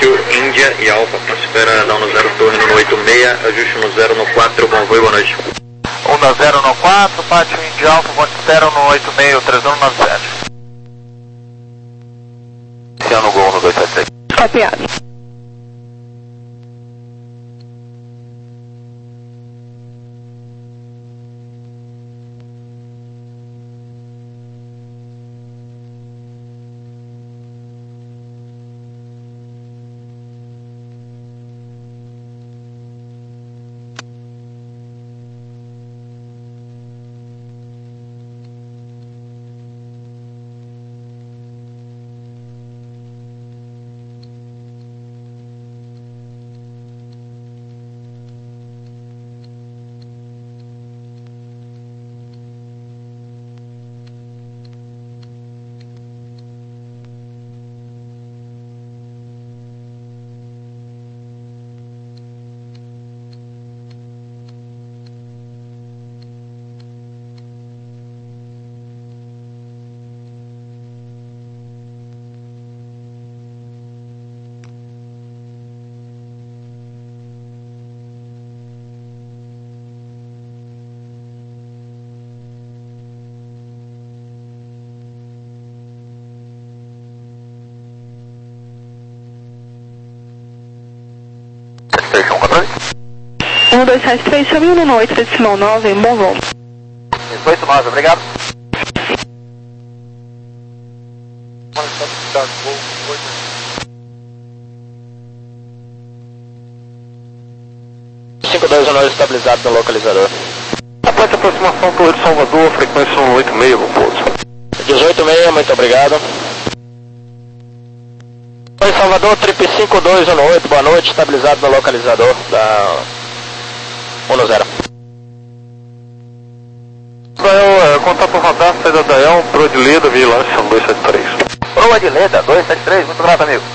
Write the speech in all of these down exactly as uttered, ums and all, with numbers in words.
Negativo, Índia e Alfa, espera dar um zero torre no oito seis, ajuste no zero no quatro, bom voo e boa noite. um no zero no quatro, Pátio Índia Alfa, bom espera no oito seis, três um nove sete. Iniciando o gol no dois sete seis. Copiado. um dois sete três, chame um no oito, decimal nove, bom voo. oito nove, obrigado. cinco dois um nove estabilizado no localizador. Após aproximação Torre de Salvador, frequência um oito seis, bom pouso. dezoito seis, muito obrigado. Oi, Salvador, trip cinco dois um oito, boa noite, estabilizado no localizador da um no zero. Dael, é, contato radar, saída da Dael, Pro Adileda, vigilância dois sete três. Pro Adileda, dois sete três, muito grato, amigo.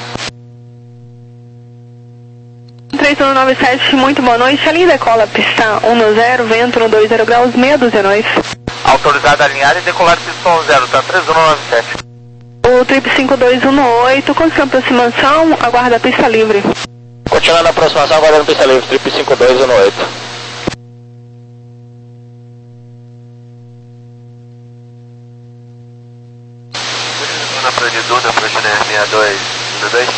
três um nove sete, muito boa noite, a linha decola, pista um no zero, vento no dois zero graus, meia dúzia nós. Autorizado a alinhar e decolar pista um zero, tá três um nove sete. O trip cinco dois um oito, condição de aproximação, aguarda a pista livre. Continuando a aproximação, aguardando pista livre, trip cinco dois um oito. Na Prodiduda, Proginer sessenta e dois um dois.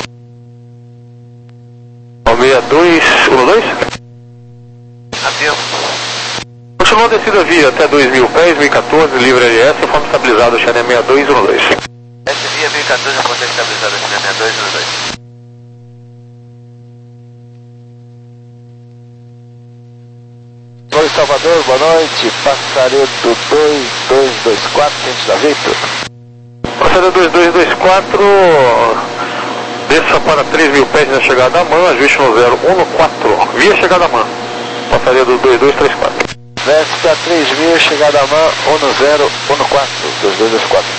sessenta e dois um dois? Afirmo. Continua a descida via até dois mil pés, mil e quatorze, livre L S, forma estabilizada, China sessenta e dois um dois. S via mil e quatorze, forma estabilizada, China sessenta e dois um dois. Oi, Salvador, boa noite, passaredo dois dois dois quatro, ciente da Victor. Passaredo dois dois dois quatro, desça para três mil pés na chegada à mão, ajuste no zero um no quatro, via chegada à mão. Passaredo dois dois três quatro. Desce a três mil, chegada à mão, um no zero, um no quatro, dois dois dois quatro.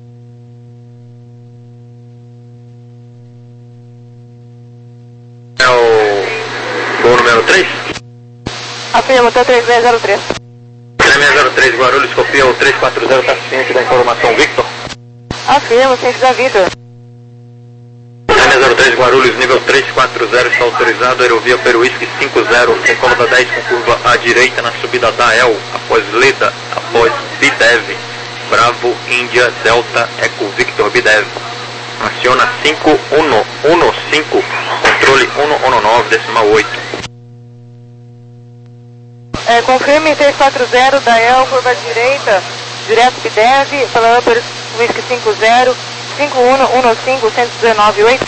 É o voo número três? Afirma, até três seis zero três. três seis zero três, Guarulhos, copia o três quatro zero, está ciente da informação, Victor? Afirma, ciente da Victor. três seis zero três, Guarulhos, nível três quatro zero, está autorizado, aerovia Peruísque cinco zero, decola da dez com curva à direita na subida da El, após Leda, após Bidev, Bravo, Índia, Delta, Eco Victor, Bidev. Aciona cinco um um cinco, controle um um nove, decimal oito. É, confirme três quatro zero, Dael, curva à direita, direto Bidev, falando por Whisky cinco zero, cinco um um cinco, cento e dezenove oito.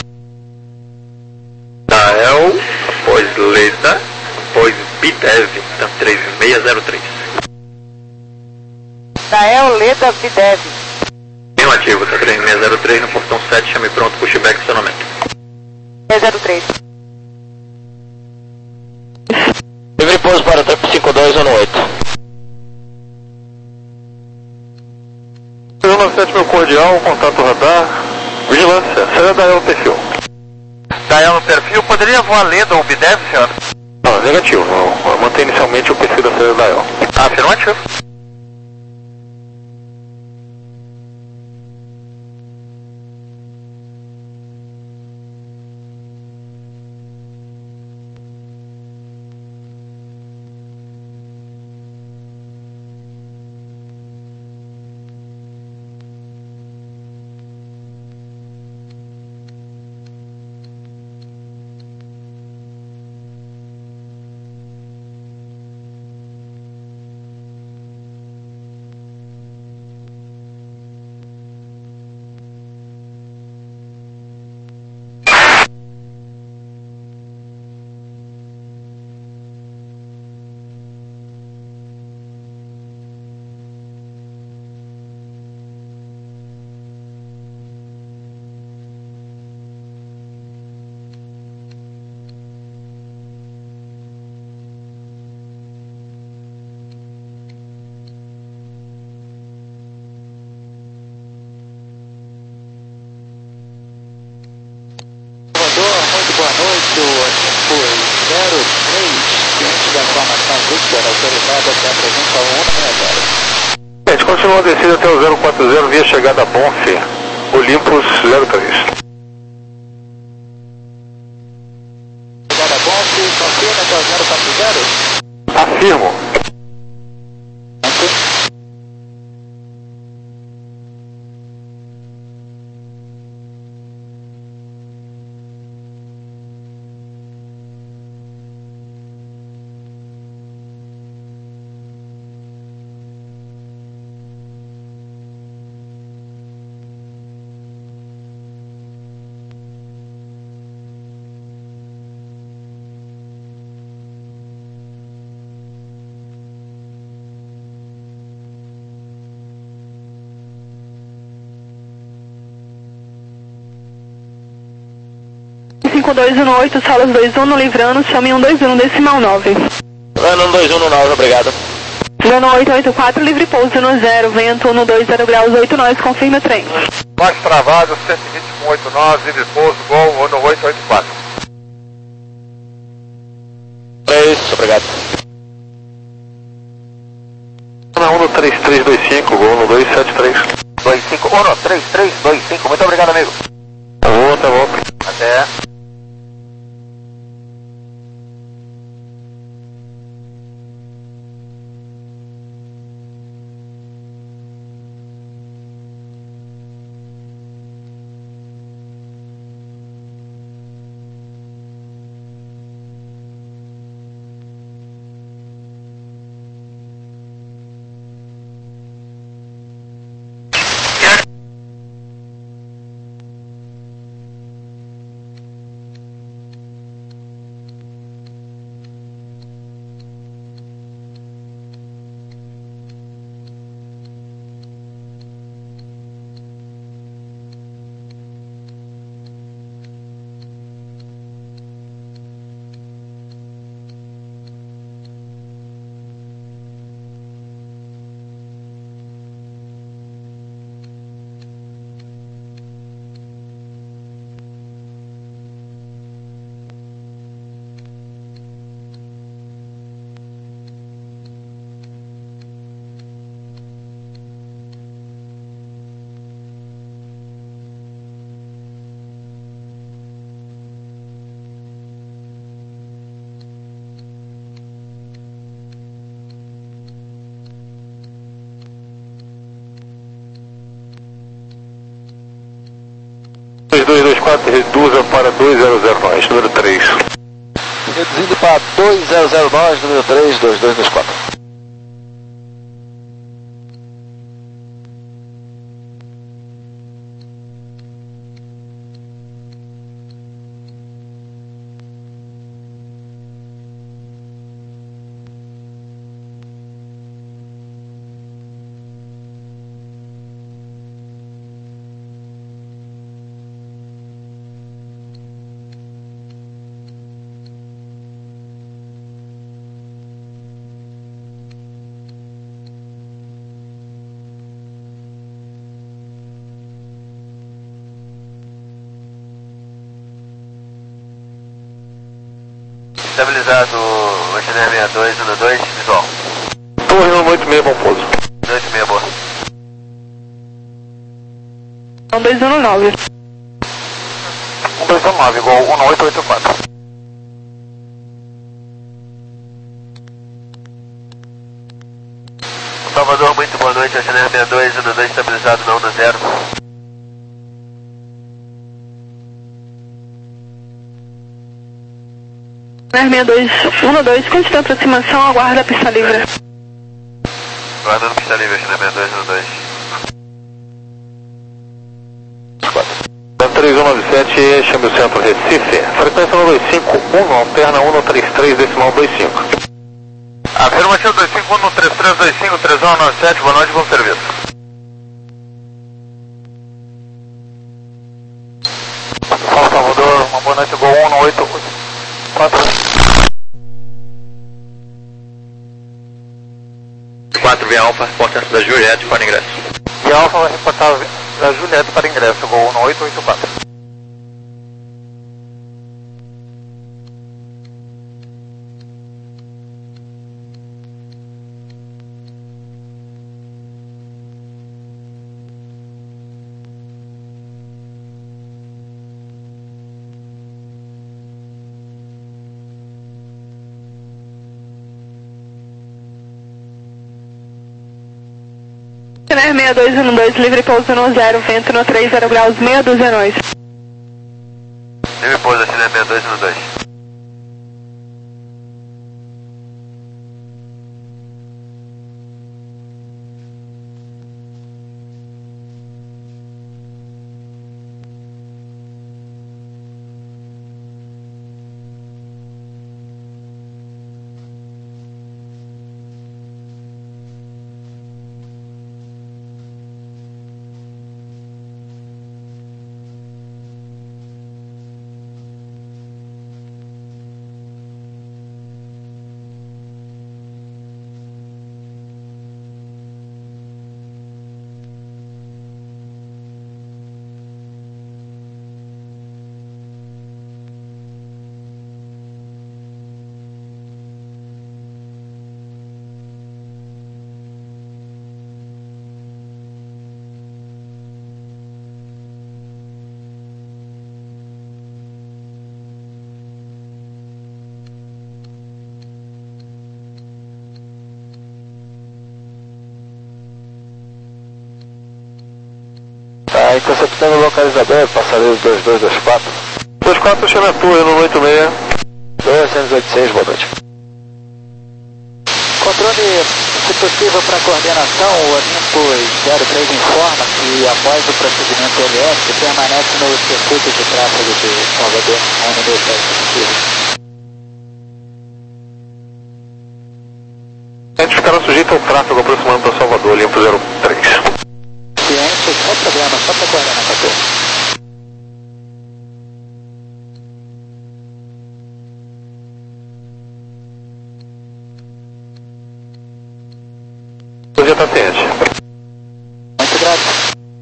Dael, após Leda, após Bidev, então três seis zero três. Dael, Leda, Bidev. Bem ativo, tá três seis zero três no portão sete, chame pronto, pushback, estacionamento. seis zero três. Livre pouso para o trip cinco dois um oito. um nove sete, meu cordial, contato radar, vigilância, saída da El, perfil. Dael no perfil, poderia voar Leda ou Bidev, senhor? Não, negativo, não, mantém inicialmente o perfil da saída da El. Afirmativo. zero três, ciente da informação Victor, autorizada até a presença um sessenta e zero. A gente continua a descida até o zero quatro zero via chegada Bonfe, Olympus zero três. Chegada Bonfe, confirma até o zero quatro zero? Afirmo. cinco dois um oito, salas dois um no Livrano, chame um dois um decimal nove. Livrano um dois um no nove, obrigado. Livrano oito oito quatro, livre pouso no zero, vento um dois zero graus oito, nós, confirma trem. Baixo travado, cento e vinte com oito nove, livre pouso, gol, Ono oito oito quatro. três, obrigado. Ono três três dois cinco, gol, Ono dois sete três. dois cinco, Ono três três dois cinco, muito obrigado, amigo. Outra, volta. Até. dois dois dois quatro, reduza para dois zero zero nós, número três. Reduzindo para dois zero zero nós, número três, dois dois dois quatro. Estabilizado o Channel sessenta e dois, um dois, visual. Torre um oito seis, bom pouso. oito seis, boa. um dois um nove. um dois um nove, igual um oito oito quatro. Salvador, muito boa noite, Channel sessenta e dois, um dois, estabilizado na onda zero. sessenta e dois, um dois, conte da aproximação, aguarda a pista livre. Guardando pista livre, Channel sessenta e dois, um dois. três um nove sete, chame o centro Recife. Frequência um dois cinco um, alterna um três três, decimal dois cinco. Afirmativo dois cinco um, três três dois cinco, três um nove sete, boa noite, bom serviço. Fala, Salvador, uma boa noite, igual um oito oito quatro. quatro via Alfa, porta da Juliette para ingresso. E Alfa vai reportar a Juliette para ingresso, igual um oito oito quatro. Ciner seis dois um dois, livre pouso no zero, vento no três zero graus, meia dúzia nós. Livre pouso, Ciner seis dois um dois. Tá, interceptando o localizador, passageiro dois dois dois quatro. dois quatro, chama a tua, no oito seis. dois oito seis, boa noite. Controle, se possível para coordenação, o Olympus zero três informa que após o procedimento L S permanece no circuito de tráfego de Salvador, onde meu pé é possível. A gente ficará sujeito ao tráfego aproximando para Salvador, Olympus zero três. Ciente, sem problema, só para coordenar com a turma. Já está ciente. Muito grato.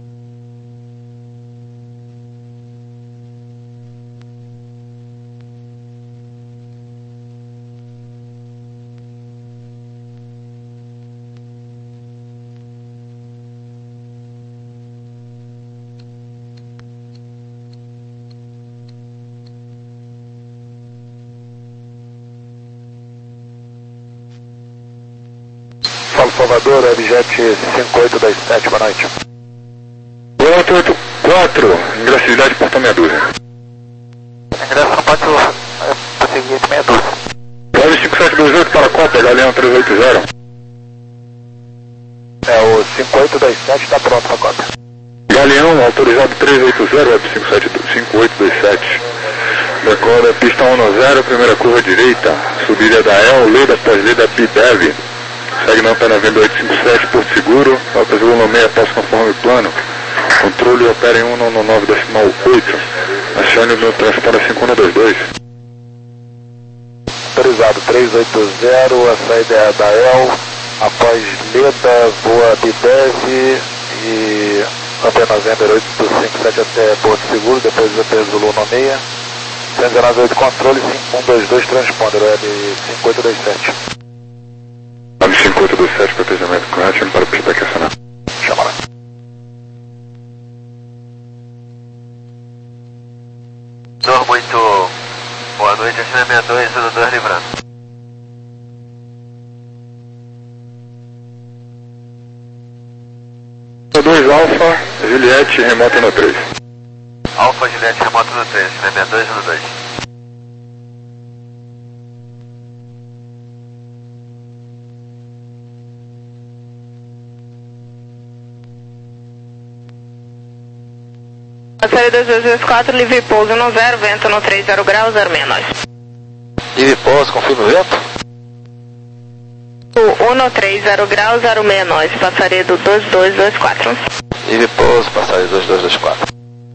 Fala Salvador, L J cinco oito dois sete, boa noite. oito oito quatro, ingresso de idade, porta meia dúzia. Ingresso no pátio é, seguinte, meia dúzia. nove cinco sete dois oito para a Copa, Galeão três oito zero. É, o cinco oito dois sete está pronto para a cópia. Galeão, autorizado três oito zero, web cinco oito dois sete. Decora pista um zero, primeira curva direita, subida da E L, lei da pós-lei da B D E V. Segue na antena venda oito cinco sete, Porto Seguro, Alta Zulu nomeia, passo conforme plano. Controle opera em um nove nove decimal oito. Acione no transporte cinco um dois dois. Autorizado três oito zero, a saída é da E L, após Leda, voa B D E V e antena venda oito cinco sete até Porto Seguro, depois Alta Zulu nomeia. cento e dezenove oito controle, cinco um dois dois, transponder, web cinco oito dois sete. nove cinco oito dois sete, protegimento correto, para o pista aqui acionar. Chama lá. Senhor, muito boa noite, China seis dois um dois livrando. dois Alfa, Juliette, remoto no três. Alfa Juliette, remoto no três, China seis dois um dois. Série dois dois dois quatro, livre pouso no zero, vento no três zero graus, zero seis nós. Livre pouso, confirma o vento? O um no três zero graus, zero seis nós, passaria do dois dois dois quatro. Livre pouso, passagem dois dois dois quatro.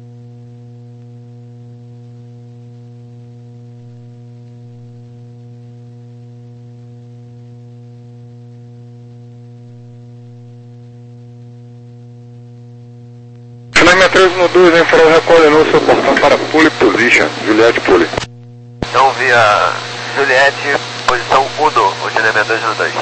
China três um dois, infra recolhe no seu portão para pole position, Juliette pole. Então via Juliette, posição Uno, o China seis dois um dois.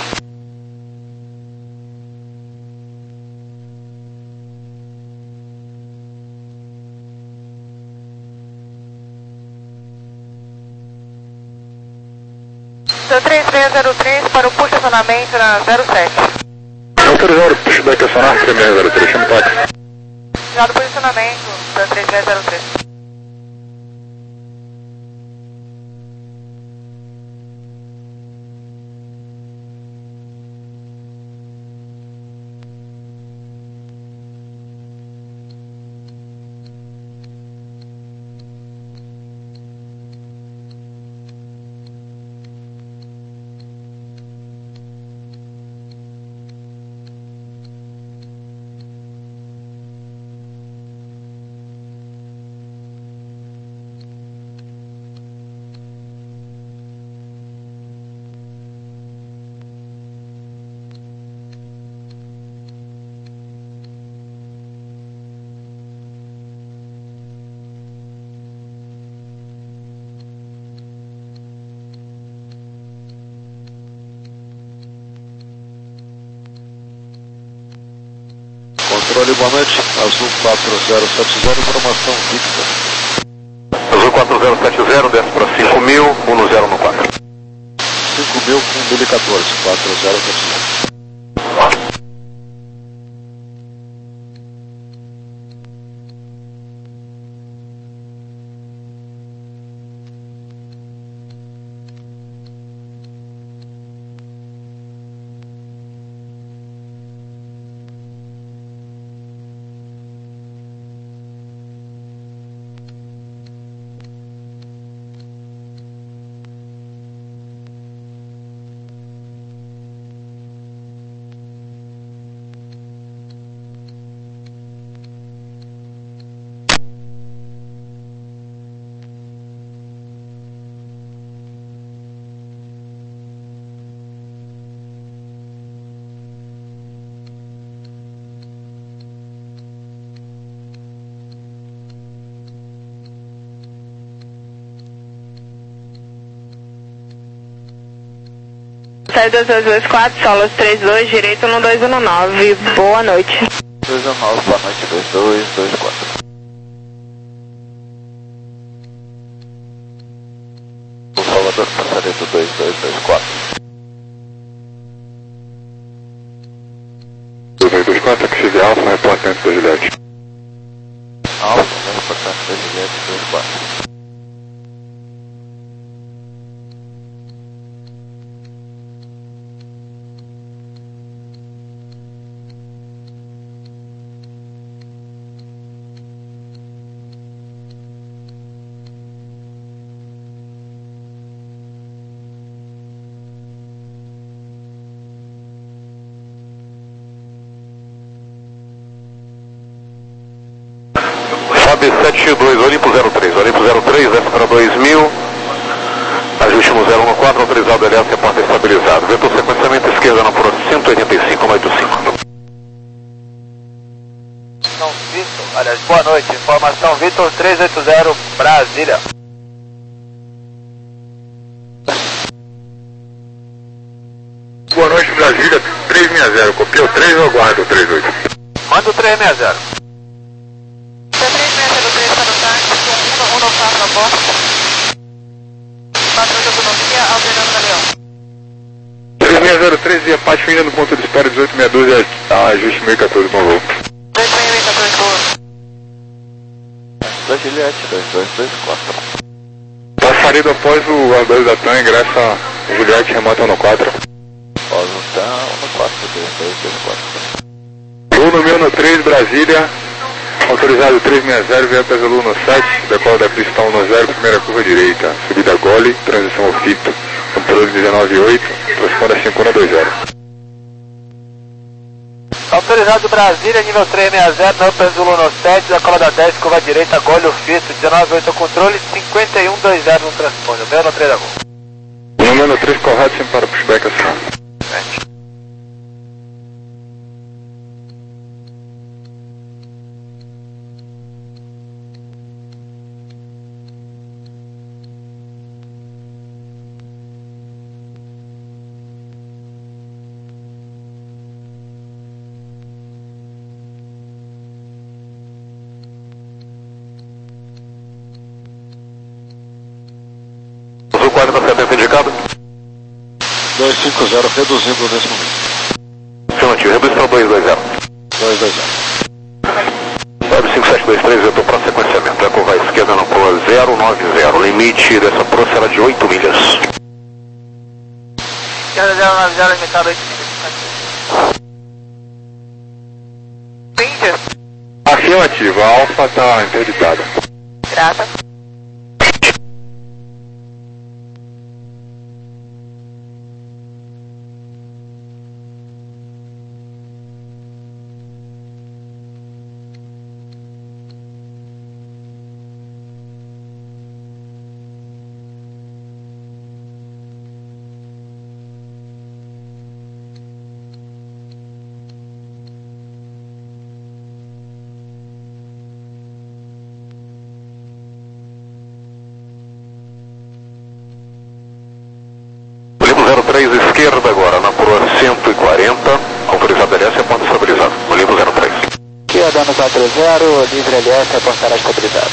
três três zero três para o posicionamento na zero sete. Autorizado, pushback a sonar três seis zero três, chama o táxi. Já do posicionamento da três seis zero três. Controle, boa noite. Azul quatro zero sete zero, informação fixa. Azul quatro zero sete zero, desce para cinco mil, um no zero no quatro. cinco mil, um mil e quatorze, quatro zero sete zero. Sai dois dois dois quatro, solos três dois, direito um dois um nove, boa noite. dois um nove, boa noite, dois dois dois quatro. O Salvador, passaredo dois dois dois quatro. dois dois dois quatro, taxi de Alfa, reportante da Juliette. Alfa, reportante da Juliette, dois quatro. F A B sete dois, Olimpo zero três, Olimpo zero três, desce para dois mil, ajuste no zero um quatro, autorizado L S, porta estabilizado. Vetor sequenciamento esquerda na Pro cento e oitenta e cinco, oitenta e cinco. Não, Vitor, aliás, boa noite, informação Vitor três oito zero, Brasília. Boa noite, Brasília, três seis zero, copiou três ou aguardo três oito? Manda o três seis zero. três seis zero três para o táxi, um um quatro na porta. Patrão de autonomia, Alberano Galeão. três seis zero três, via Pátio ainda no ponto de espera, dezoito sessenta e dois, ajuste mil e quatorze, bom voo. dois seis seis quatorze, boa. Da Juliette, dois dois dois quatro. Passarido após o Arbelo da T A M, ingressa Juliette, remota no quatro. Após o T A M, no quatro, dois dois dois quatro. Voo no mil no três, Brasília. Autorizado três seis zero, via Pesolu no sete, decola da pista um no zero, primeira curva direita, subida gole, transição ao fito, computador dezenove oito, responde a cinco um dois zero. Autorizado Brasília, nível três seis zero, no Pesolu no sete, decola da dez, curva direita, gole o fito, dezenove oito, controle, cinquenta e um dois zero no transponder, meu no três da Gol. No meu no três, correto, sem para pushback ação. quarenta setenta indicado? dois cinco zero, reduzindo nesse momento. Afirmativo, reduz para dois dois zero. dois dois zero. Web cinco sete dois três, eu estou para sequenciamento. É curva à esquerda na proa zero nove zero. Limite dessa proa será de oito milhas. Esquerda zero nove zero, limitado oito milhas. Afirmativo, a Alfa está interditada. Grata. zero três esquerda agora, na proa cento e quarenta, autorizado L S, a porta estabilizada. Olimpo zero três. Esquerda no quatro zero, livre L S, a porta estará estabilizada.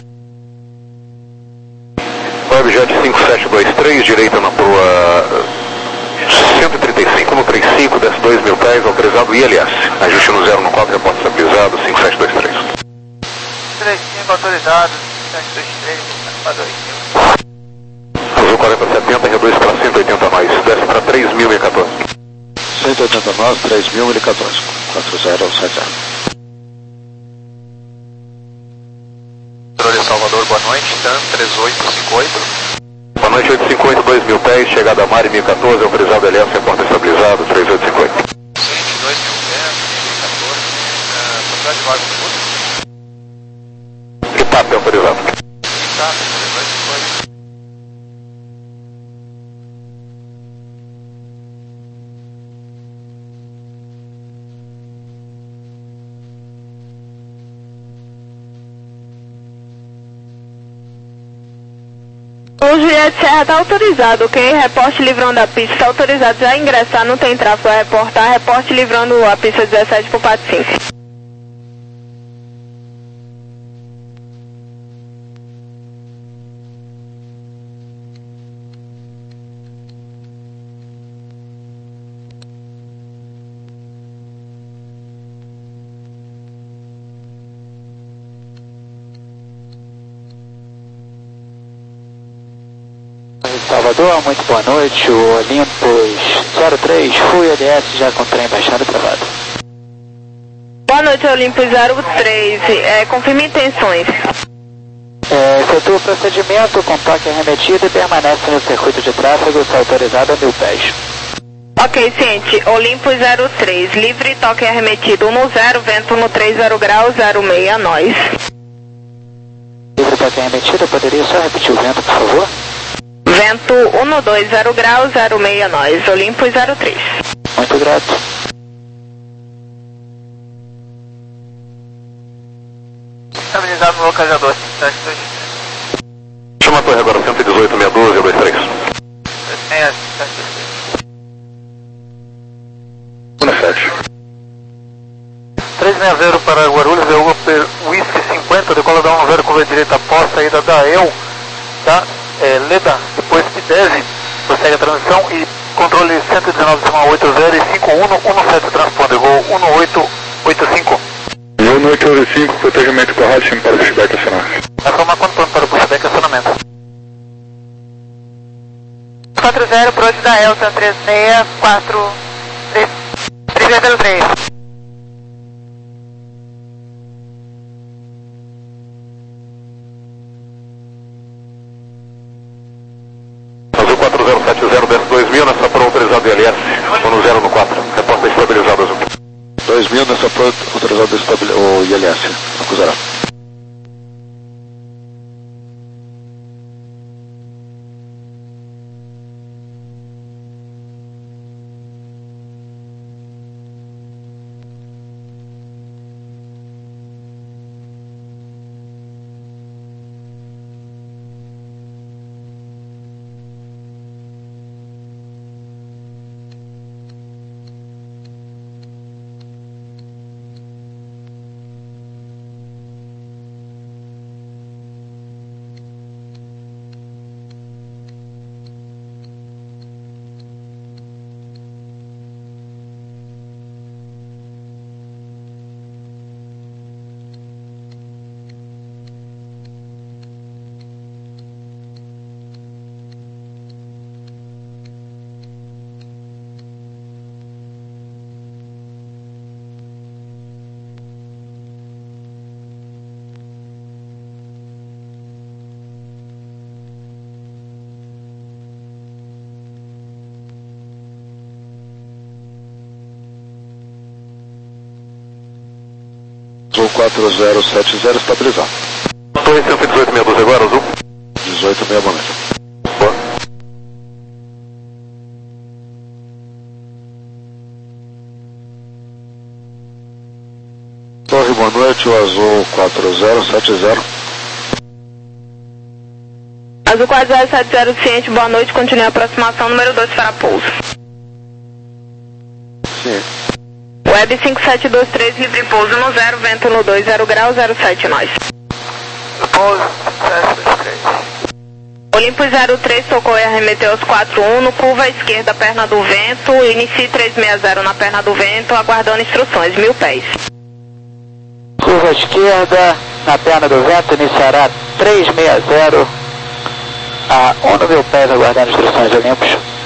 Webjet cinco sete dois três, direita na proa cento e trinta e cinco, no trinta e cinco, desce dois mil pés, autorizado I L S. Ajuste no zero no quatro, a porta estabilizada, cinco sete dois três. três cinco autorizado, sete dois três, padrão. Azul quarenta setenta, reduz para cento e oitenta mais, desce para três mil e quatorze. cento e oitenta nós, três mil e quatorze. quatro zero sete zero. Controle Salvador, boa noite, TAM três oito cinco oito. Boa noite, oito cinco oito, dois mil pés, chegada a Mari mil e quatorze, autorizado L S, a porta estabilizada, três oito cinco oito. Suíte dois mil pés, mil e quatorze, quantidade de vaga no E T A P autorizado. Tá, três dois cinco oito. O Juliette Serra está autorizado, ok? Reporte livrando a pista, está autorizado já a ingressar, não tem tráfego a reportar, reporte livrando a pista dezessete por quatro cinco. Salvador, muito boa noite, o Olympus zero três, Full L S já com trem baixado e travado. Boa noite, Olympus zero três, é, confirme intenções. É, efetua o procedimento com toque arremetido e permanece no circuito de tráfego, está autorizado a mil pés. Ok, ciente, Olympus zero três, livre toque arremetido no zero, vento no três zero graus, zero seis, nós. Livre toque arremetido, poderia só repetir o vento, por favor? Vento um dois zero graus, zero seis, nós, Olympus zero três. Muito grato. Estabilizado no localizador, sete dois. Chama a torre agora, cento e dezoito, seiscentos e doze, dois três. seis, sete dois. sete. três seis zero para Guarulhos, é o Whisky cinquenta, decola da um zero, curva direita após, saída da E L, tá? É, Leda, depois Pidese, prossegue a transmissão e controle cento e dezenove, oito zero e cinco um um sete transponder, gol um oito oito cinco. um oito oito cinco, protegimento correto, para o feedback acionar. Vai formar quanto ponto para o pushback acionamento? quatro zero, pro da Elsa, três seis quatro três três zero três. Azul quatro zero sete zero, desce dois mil, nessa pro autorizado L S, estou no zero no quatro, reporta estabilizado Azul. dois mil nessa pro autorizado o I L S, acusará. quatro zero sete zero estabilizado. Torre cento e dezoito meia doze agora, azul. dezoito meia, boa noite. Boa. Torre, boa noite, o azul quatro zero sete zero. Azul quatro zero sete zero, ciente, boa noite, continue a aproximação, número dois para pouso. Sim. Web cinco sete dois três, livre pouso no zero, vento no dois, zero grau, zero sete, nós. Pouso, sete dois três. Olimpo zero três, socorre, arremeteu aos quatro um, no curva à esquerda, perna do vento, inicie três seis zero na perna do vento, aguardando instruções, mil pés. Curva à esquerda, na perna do vento, iniciará três seis zero a um mil pés, aguardando instruções Olimpos.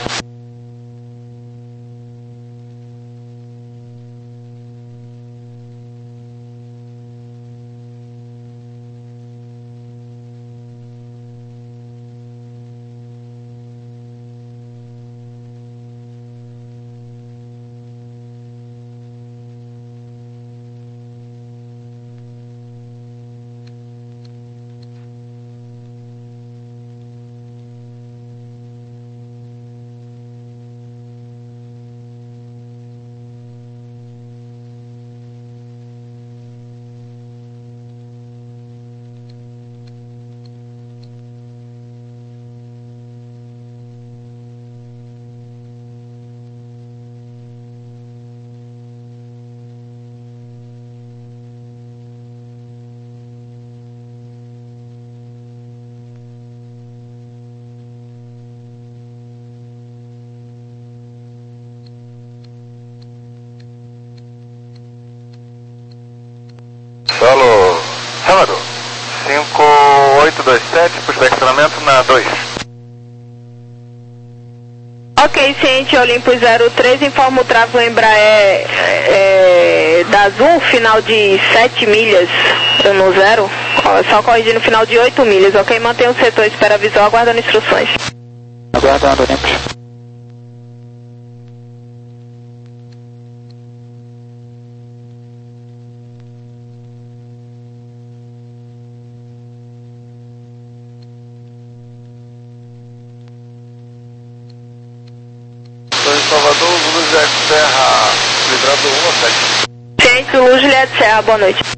Solo, Sábado, cinco oito dois sete, pushback treinamento na dois. Ok, ciente, Olimpo zero três, informa o tráfego Embraer é, da Azul, final de sete milhas no zero, só corrigindo final de oito milhas, ok? Mantenha o setor, espera visual, aguardando instruções. Aguardando, Olimpos. Torre Salvador, Luz Serra, livrado um a sete. Ciente, Luz Juliette Serra, boa noite.